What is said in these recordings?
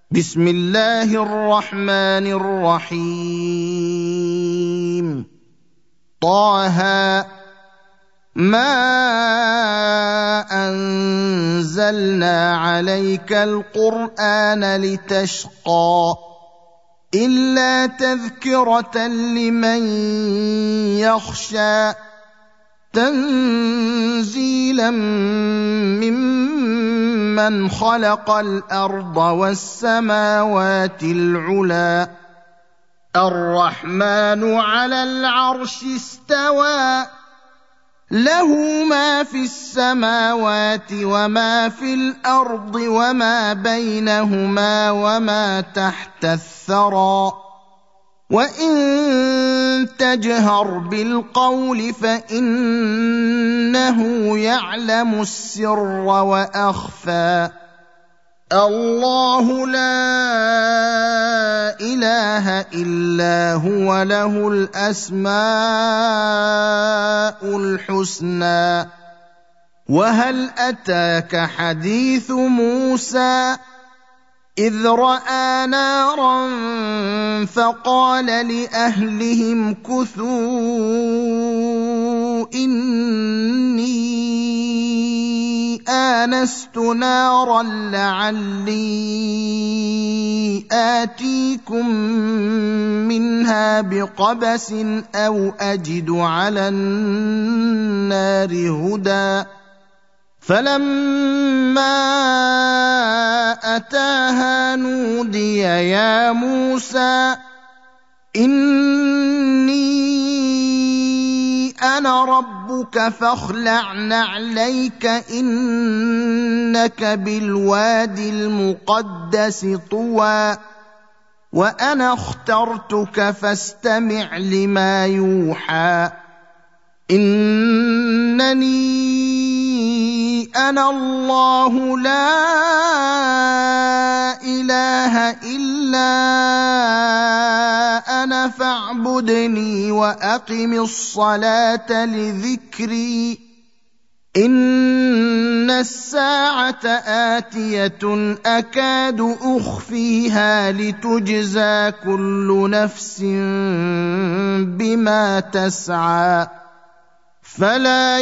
بسم الله الرحمن الرحيم طه ما أنزلنا عليك القرآن لتشقى إلا تذكرة لمن يخشى تنزيلا ممن خلق الأرض والسماوات العلى الرحمن على العرش استوى له ما في السماوات وما في الأرض وما بينهما وما تحت الثرى وإن تجهر بالقول فإنه يعلم السر وأخفى الله لا إله إلا هو له الأسماء الحسنى وهل أتاك حديث موسى إذ رأى نارا فقال لأهلهم كثوا إني آنست نارا لعلي آتيكم منها بقبس أو أجد على النار هدى فلما أتاها نودي يا موسى إني أنا ربك فاخلع نعليك إنك بالوادي المقدس طوى وأنا اخترتك فاستمع لما يوحى إنني أنا الله لا إله إلا أنا فاعبدني وأقم الصلاة لذكري إن الساعة آتية أكاد أخفيها لتجزى كل نفس بما تسعى فلا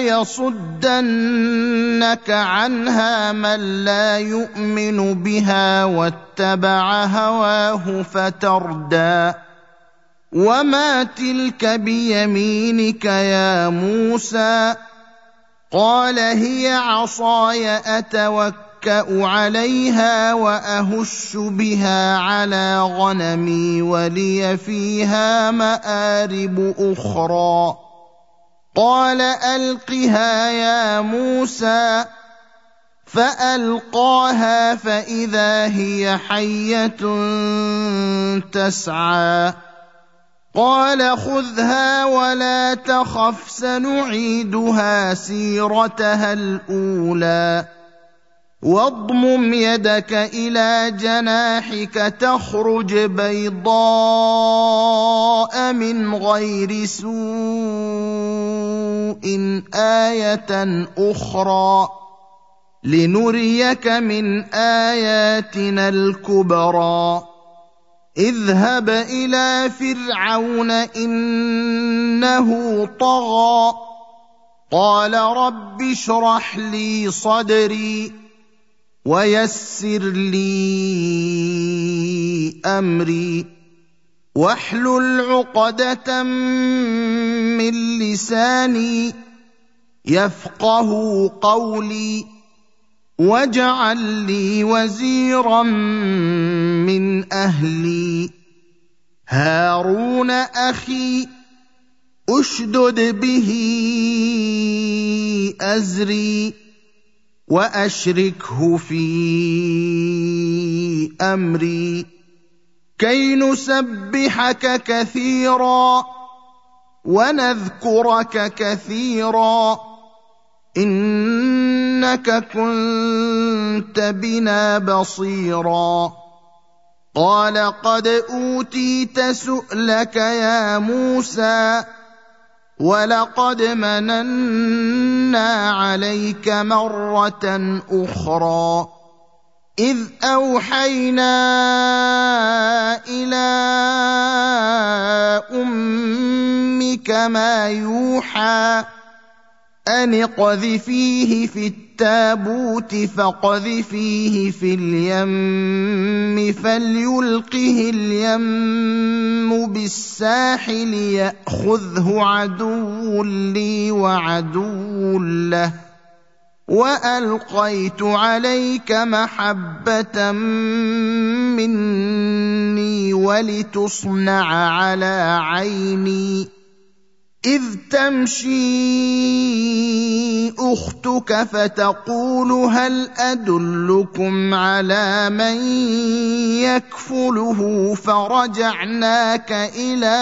يصدنك عنها من لا يؤمن بها واتبع هواه فتردى وما تلك بيمينك يا موسى قال هي عصاي أتوكأ عليها وأهش بها على غنمي ولي فيها مآرب أخرى قال ألقها يا موسى فألقاها فإذا هي حية تسعى قال خذها ولا تخف سنعيدها سيرتها الأولى واضمم يدك إلى جناحك تخرج بيضاء من غير سوء آية أخرى لنريك من آياتنا الكبرى اذهب إلى فرعون إنه طغى قال رب اشرح لي صدري ويسر لي أمري واحلل عقدة من لساني يفقه قولي واجعل لي وزيرا من أهلي هارون أخي أشدد به أزري وأشركه في أمري كي نسبحك كثيرا ونذكرك كثيرا إنك كنت بنا بصيرا قال قد أوتيت سؤلك يا موسى ولقد مننا عليك مرة أخرى إذ أوحينا إلى أمك ما يوحى أن اقذفيه في التابوت فاقذفيه في اليم فليلقه اليم بالساحل يأخذه عدو لي وعدو له وألقيت عليك محبة مني ولتصنع على عيني إذ تمشي أختك فتقول هل أدلكم على من يكفله فرجعناك إلى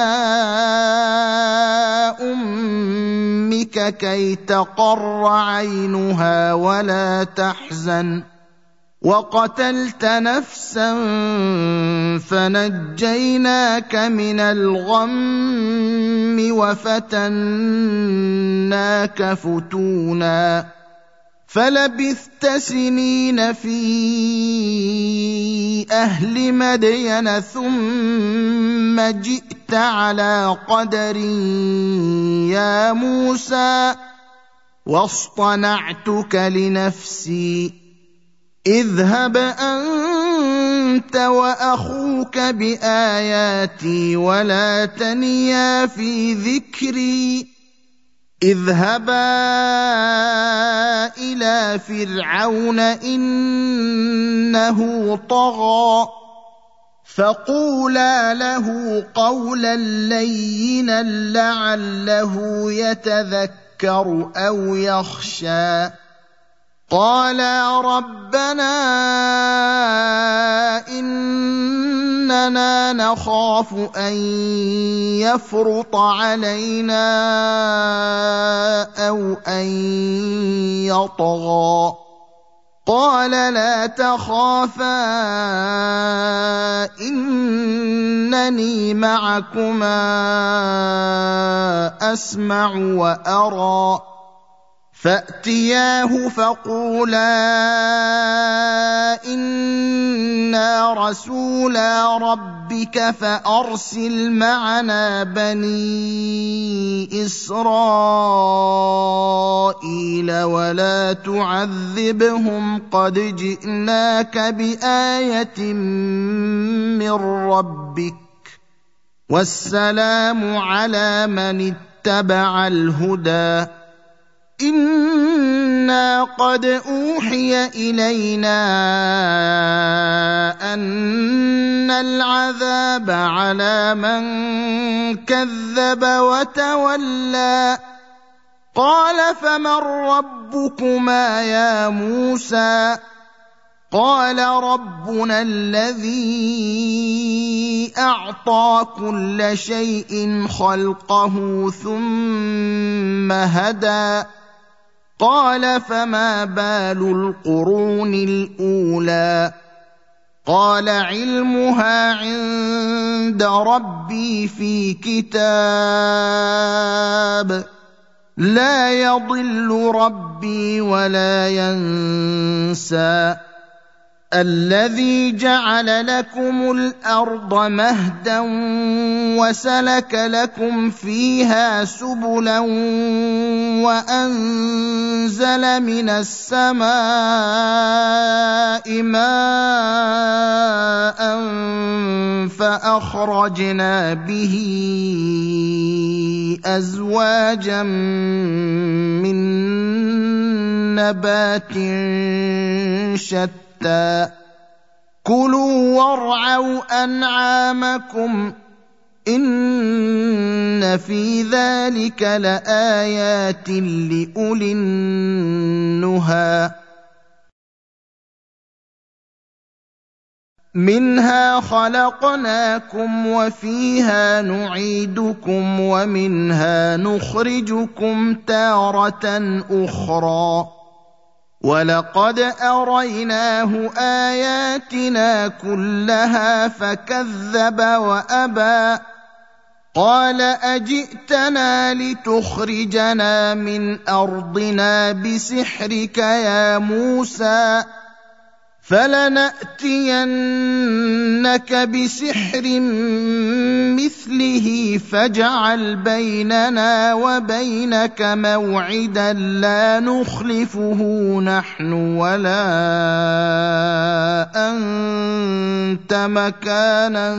أمك كي تقر عينها ولا تحزن وقتلت نفسا فنجيناك من الغم وفتناك فتونا فلبثت سنين في أهل مدين ثم جئت على قدر يا موسى واصطنعتك لنفسي اذهب أنت وأخوك بآياتي ولا تنيا في ذكري اذهبا إلى فرعون إنه طغى فقولا له قولا لينا لعله يتذكر أو يخشى قالا ربنا إننا نخاف أن يفرط علينا أو أن يطغى قال لا تخافا إنني معكما أسمع وأرى فأتياه فقولا إنا رسولا ربك فأرسل معنا بني إسرائيل ولا تعذبهم قد جئناك بآية من ربك والسلام على من اتبع الهدى إنا قد أوحي إلينا أن العذاب على من كذب وتولى قال فمن ربكما يا موسى قال ربنا الذي أعطى كل شيء خلقه ثم هدى قال فما بال القرون الأولى قال علمها عند ربي في كتاب لا يضل ربي ولا ينسى الذي جعل لكم الأرض مهدا وسلك لكم فيها سبلا وأنزل من السماء ماء فأخرجنا به أزواجا من نبات شتى كلوا وارعوا أنعامكم إن في ذلك لآيات لأولي النهى منها خلقناكم وفيها نعيدكم ومنها نخرجكم تارة أخرى ولقد أريناه آياتنا كلها فكذب وأبى قال أجئتنا لتخرجنا من أرضنا بسحرك يا موسى فلنأتينك بسحر مثله فاجعل بيننا وبينك موعدا لا نخلفه نحن ولا أنت مكانا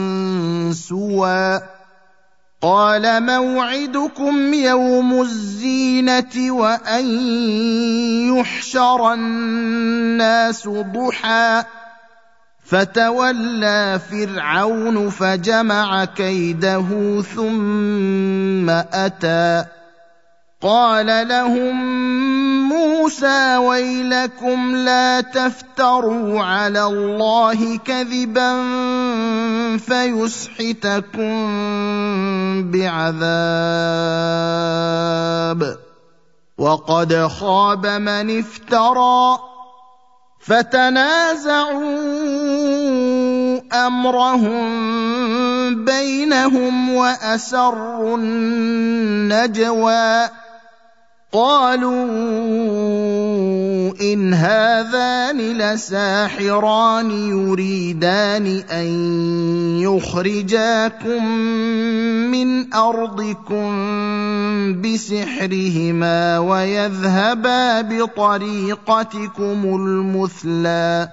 سوى قال موعدكم يوم الزينة وأن يحشر الناس ضحى فتولى فرعون فجمع كيده ثم أتى قال لهم موسى ويلكم لا تفتروا على الله كذبا فيسحتكم بعذاب وقد خاب من افترى فتنازعوا أمرهم بينهم وأسروا النجوى قالوا إن هذان لساحران يريدان أن يخرجاكم من أرضكم بسحرهما ويذهبا بطريقتكم المثلى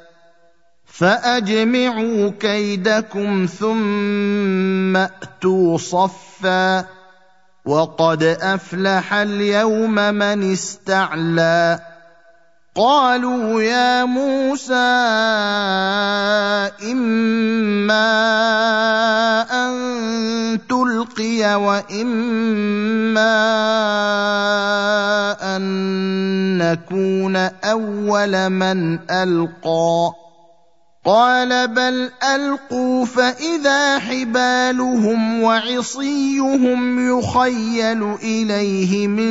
فأجمعوا كيدكم ثم أتوا صفا وقد أفلح اليوم من استعلى قالوا يا موسى إما أن تلقي وإما أن نكون أول من ألقى قال بل ألقوا فإذا حبالهم وعصيهم يخيل إليه من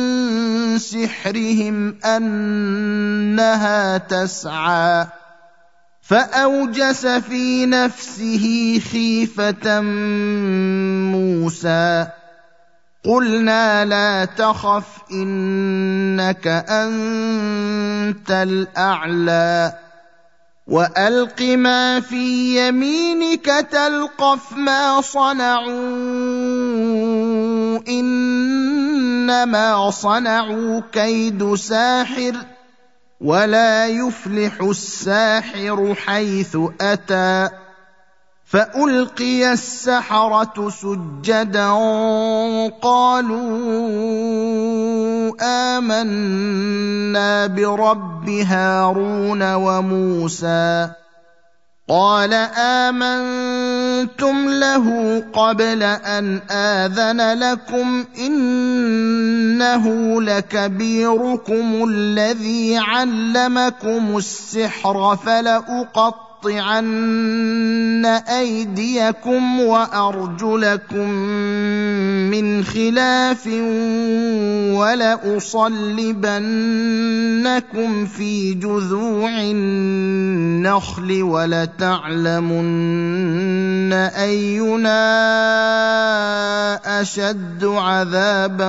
سحرهم أنها تسعى فأوجس في نفسه خيفة موسى قلنا لا تخف إنك أنت الأعلى وألق ما في يمينك تلقف ما صنعوا إنما صنعوا كيد ساحر ولا يفلح الساحر حيث أتى فألقي السحرة سجدا قالوا آمنا برب هارون وموسى قال آمنتم له قبل أن آذن لكم إنه لكبيركم الذي علمكم السحر فلأقطعن أيديكم وأرجلكم من خلاف ولأصلبنكم في جذوع النخل ولتعلمن أينا أشد عذابا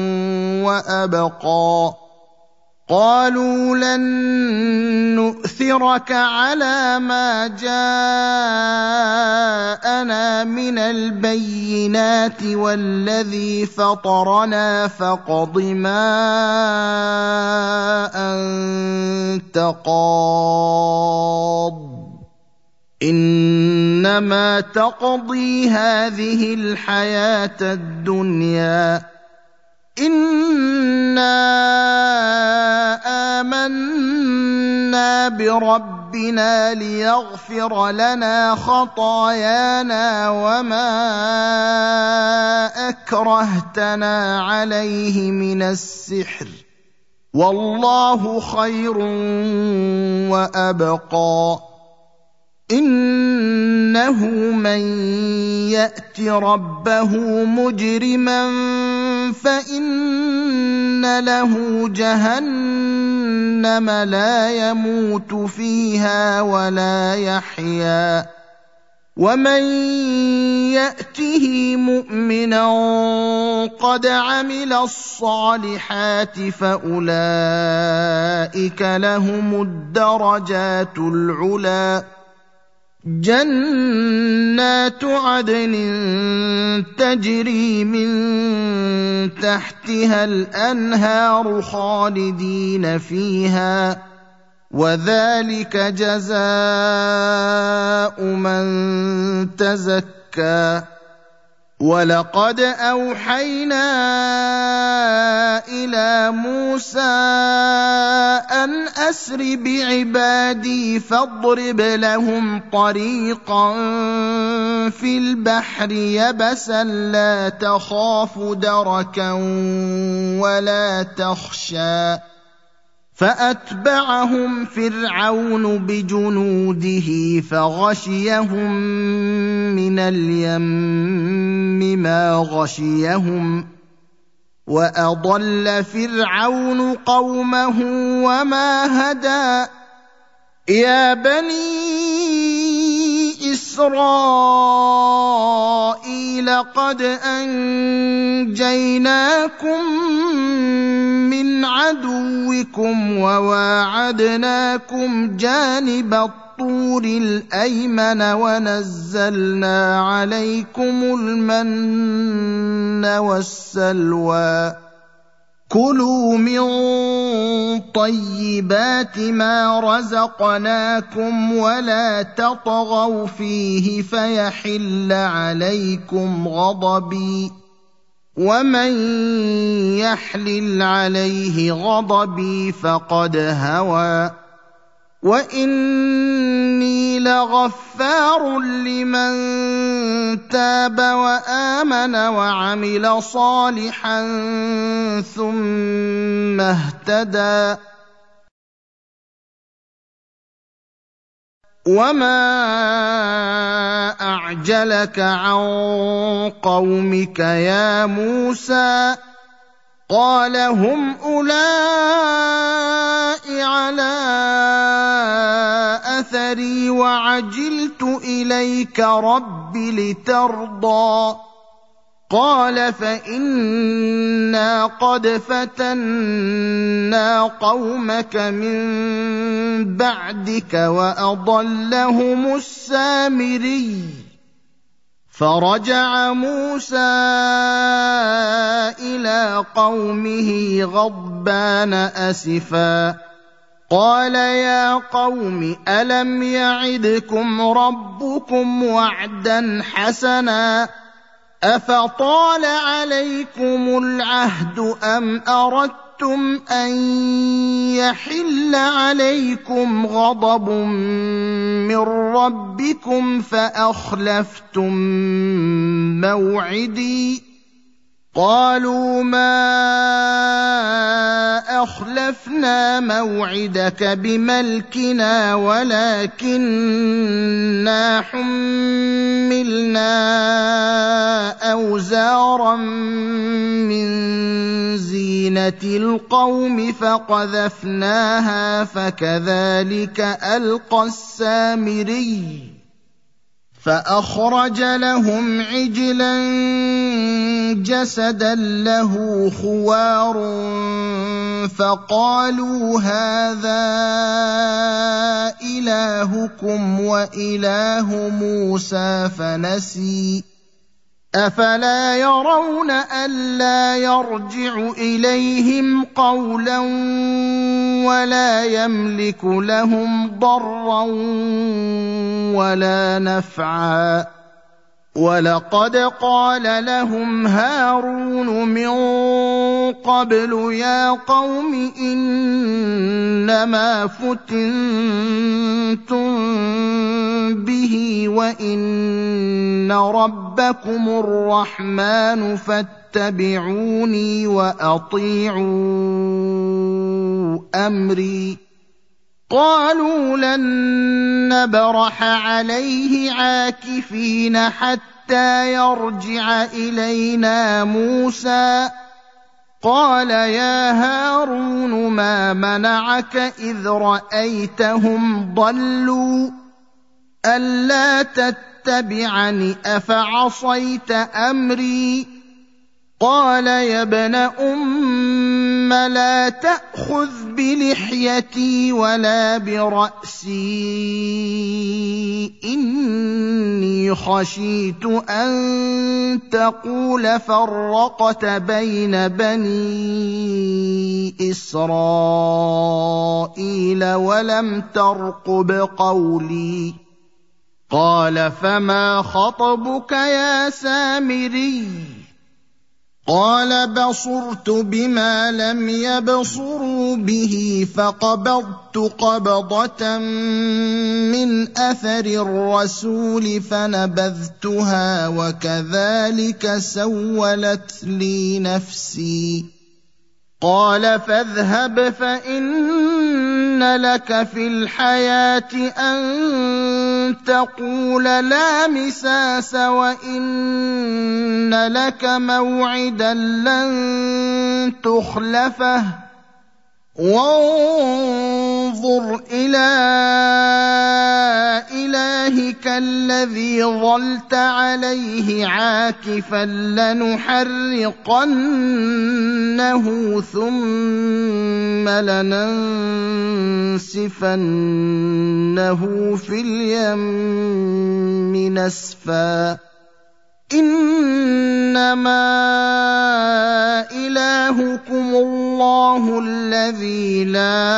وأبقى قالوا لن نؤثرك على ما جاءنا من البينات والذي فطرنا فاقض ما أنت قاض إنما تقضي هذه الحياة الدنيا إنا آمنا بربنا ليغفر لنا خطايانا وما أكرهتنا عليه من السحر والله خير وأبقى إنه من يأت ربه مجرما فإن له جهنم لا يموت فيها ولا يحيا ومن ياته مؤمنا قد عمل الصالحات فاولئك لهم الدرجات العلى جنات عدن تجري من تحتها الانهار خالدين فيها وذلك جزاء من تزكى ولقد اوحينا الى موسى ان اسر بعبادي فاضرب لهم طريقا في البحر يبسا لا تخاف دركا ولا تخشى فاتبعهم فرعون بجنوده فغشيهم من اليم ما غشيهم واضل فرعون قومه وما هدى يا بني إسرائيل قد أنجيناكم من عدوكم وواعدناكم جانب الطور الأيمن ونزلنا عليكم المن والسلوى كلوا من طيبات ما رزقناكم ولا تطغوا فيه فيحل عليكم غضبي ومن يحلل عليه غضبي فقد هوى واني لغفار لمن تاب وامن وعمل صالحا ثم اهتدى وما اعجلك عن قومك يا موسى قال هم أولئك على أثري وعجلت إليك رب لترضى قال فإنا قد فتنا قومك من بعدك وأضلهم السامري فرجع موسى إلى قومه غضبان أسفا قال يا قوم ألم يعدكم ربكم وعدا حسنا أفطال عليكم العهد أم أردتم أن يحل عليكم غضب من ربكم فأخلفتم موعدي قالوا ما أخلفنا موعدك بملكنا ولكننا حملنا أوزارا من زينة القوم فقذفناها فكذلك ألقى السامري فأخرج لهم عجلا جسدا له خوار فقالوا هذا إلهكم وإله موسى فنسي أفلا يرون ألا يرجع إليهم قولا ولا يملك لهم ضرا ولا نفعا ولقد قال لهم هارون من قبل يا قوم إنما فتنتم به وإن ربكم الرحمن فاتبعوني وأطيعوا أمري قالوا لن نبرح عليه عاكفين حتى يرجع إلينا موسى قال يا هارون ما منعك إذ رأيتهم ضلوا ألا تتبعني أفعصيت أمري قال يا ابن أم لا تأخذ بلحيتي ولا برأسي إني خشيت أن تقول فرقت بين بني إسرائيل ولم ترقب قولي قال فما خطبك يا سامري قال بصرت بما لم يبصروا به فقبضت قبضة من أثر الرسول فنبذتها وكذلك سولت لي نفسي قال فاذهب فإن لك في الحياة أن تقول لا مساس وإن لك موعدا لن تخلفه وانظر إلى إلهك الذي ظلت عليه عاكفا لنحرقنه ثم لننسفنه في اليم نسفا إنما إلهكم الله الذي لا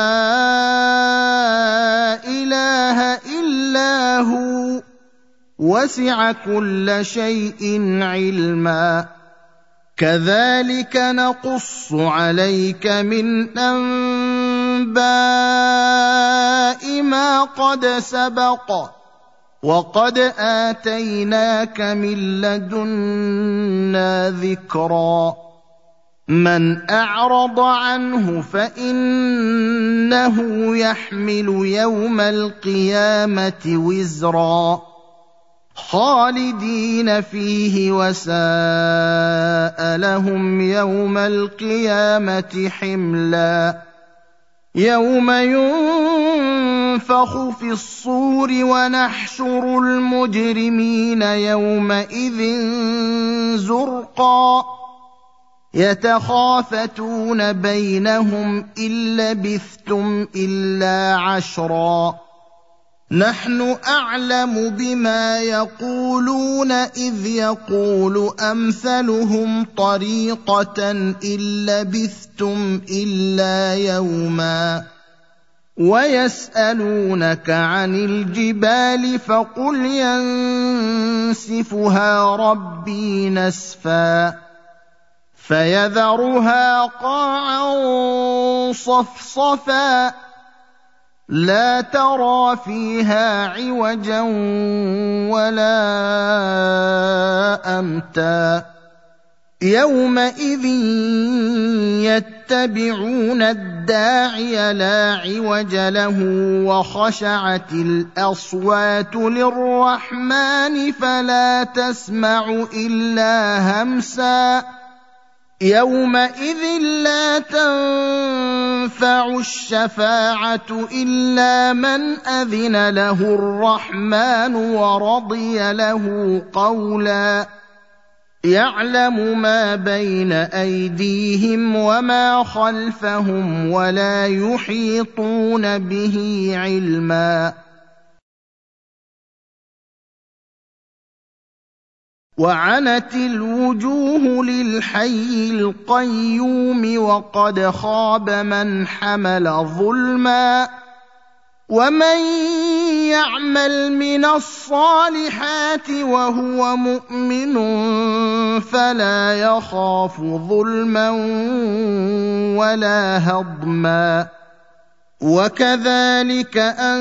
إله إلا هو وسع كل شيء علما كذلك نقص عليك من أنباء ما قد سبق وقد آتيناك من لدنا ذكرا من أعرض عنه فإنه يحمل يوم القيامة وزرا خالدين فيه وساء لهم يوم القيامة حملا يوم ينفخ في الصور ونحشر المجرمين يومئذ زرقا يتخافتون بينهم إن لبثتم إلا عشرا نحن أعلم بما يقولون إذ يقول أمثلهم طريقة إن لبثتم إلا يوما ويسألونك عن الجبال فقل ينسفها ربي نسفا فيذرها قاعا صفصفا لا ترى فيها عوجا ولا أمتا يومئذ يتبعون الداعي لا عوج له وخشعت الأصوات للرحمن فلا تسمع إلا همسا يومئذ لا تنفع الشفاعة إلا من أذن له الرحمن ورضي له قولا يعلم ما بين أيديهم وما خلفهم ولا يحيطون به علما وعنت الوجوه للحي القيوم وقد خاب من حمل ظلما ومن يعمل من الصالحات وهو مؤمن فلا يخاف ظلما ولا هضما وكذلك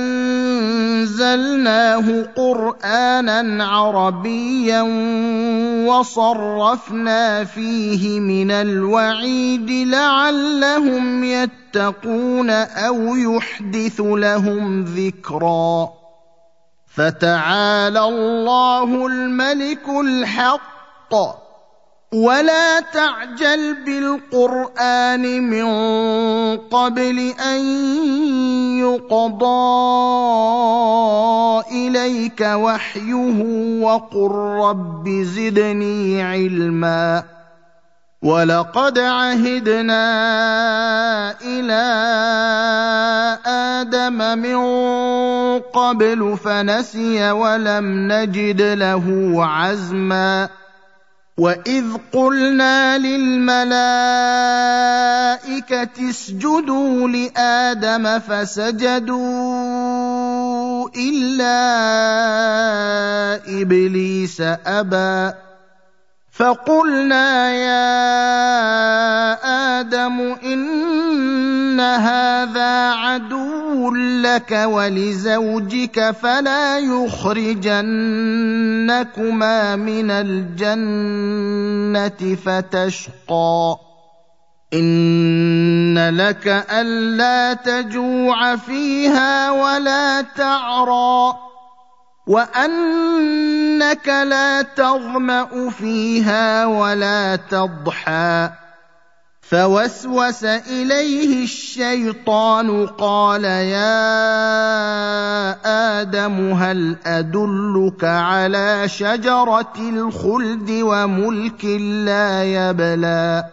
أنزلناه قرآنا عربيا وصرفنا فيه من الوعيد لعلهم يتقون أو يحدث لهم ذكرا فتعالى الله الملك الحق ولا تعجل بالقرآن من قبل أن يقضى إليك إليك وحيه وقل رب زدني علما ولقد عهدنا إلى آدم من قبل فنسي ولم نجد له عزما وإذ قلنا للملائكة اسجدوا لآدم فسجدوا إلا إبليس أبى فقلنا يا آدم إن هذا عدو لك ولزوجك فلا يخرجنكما من الجنة فتشقى إن لك ألا تجوع فيها ولا تعرى وأنك لا تظمأ فيها ولا تضحى فوسوس إليه الشيطان قال يا آدم هل أدلك على شجرة الخلد وملك لا يبلى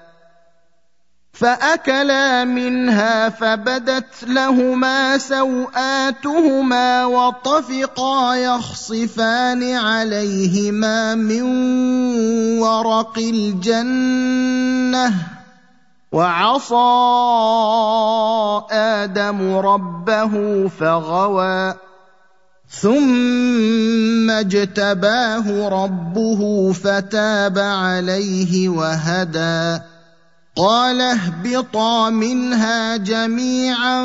فأكلا منها فبدت لهما سوآتهما وطفقا يخصفان عليهما من ورق الجنة وعصى آدم ربه فغوى ثم اجتباه ربه فتاب عليه وهدى قال اهبطا منها جميعا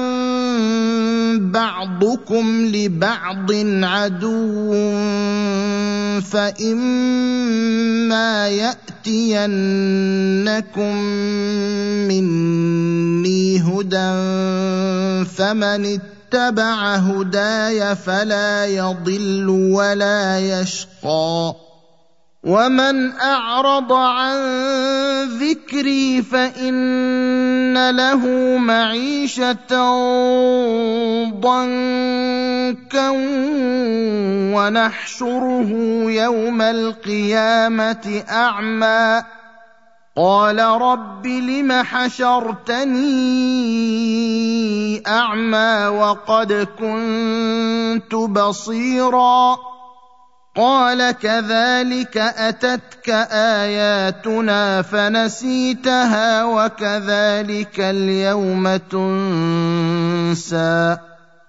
بعضكم لبعض عدو فإما يأتينكم مني هدى فمن اتبع هداي فلا يضل ولا يشقى ومن أعرض عن ذكري فإن له معيشة ضنكا ونحشره يوم القيامة أعمى قال رب لم حشرتني أعمى وقد كنت بصيرا قال كذلك أتتك آياتنا فنسيتها وكذلك اليوم تنسى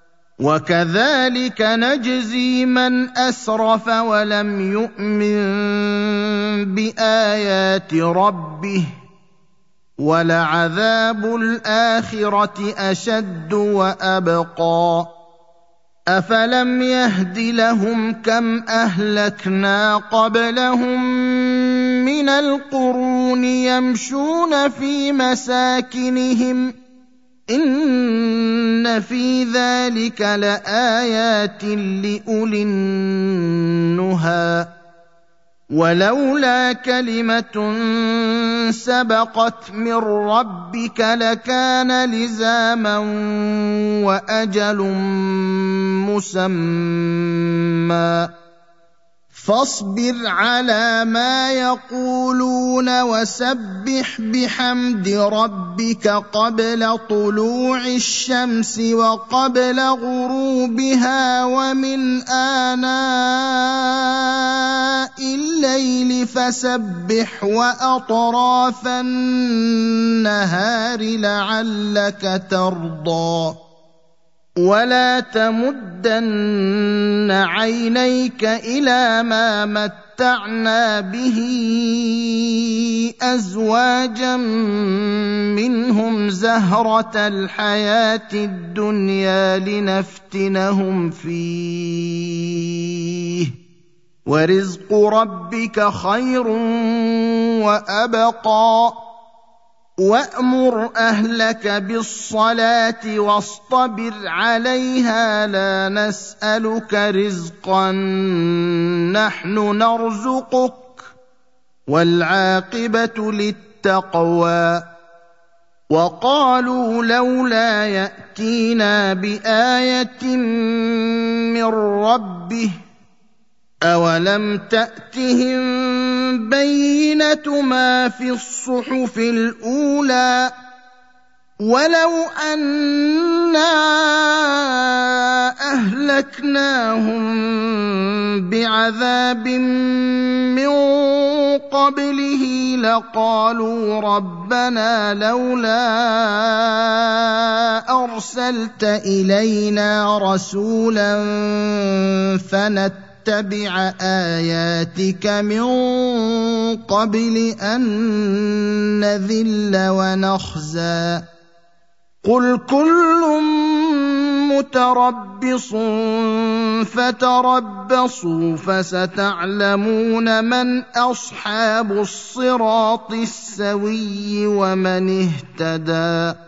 وكذلك نجزي من أسرف ولم يؤمن بآيات ربه ولعذاب الآخرة أشد وأبقى أفلم يهد لهم كم أهلكنا قبلهم من القرون يمشون في مساكنهم إن في ذلك لآيات لأولي النهى ولولا كلمة سبقت من ربك لكان لزاما وأجل مسمى فاصبر على ما يقولون وسبح بحمد ربك قبل طلوع الشمس وقبل غروبها ومن آناء الليل فسبح وأطراف النهار لعلك ترضى ولا تمدن عينيك إلى ما متعنا به أزواجا منهم زهرة الحياة الدنيا لنفتنهم فيه ورزق ربك خير وأبقى وأمر أهلك بالصلاة واصطبر عليها لا نسألك رزقا نحن نرزقك والعاقبة للتقوى وقالوا لولا يأتينا بآية من ربه أولم تأتهم بينة ما في الصحف الأولى ولو أنا أهلكناهم بعذاب من قبله لقالوا ربنا لولا أرسلت إلينا رسولا فنتبع آياتك من قبل أن نذل ونخزى قل كل متربص فتربصوا فستعلمون من أصحاب الصراط السوي ومن اهتدى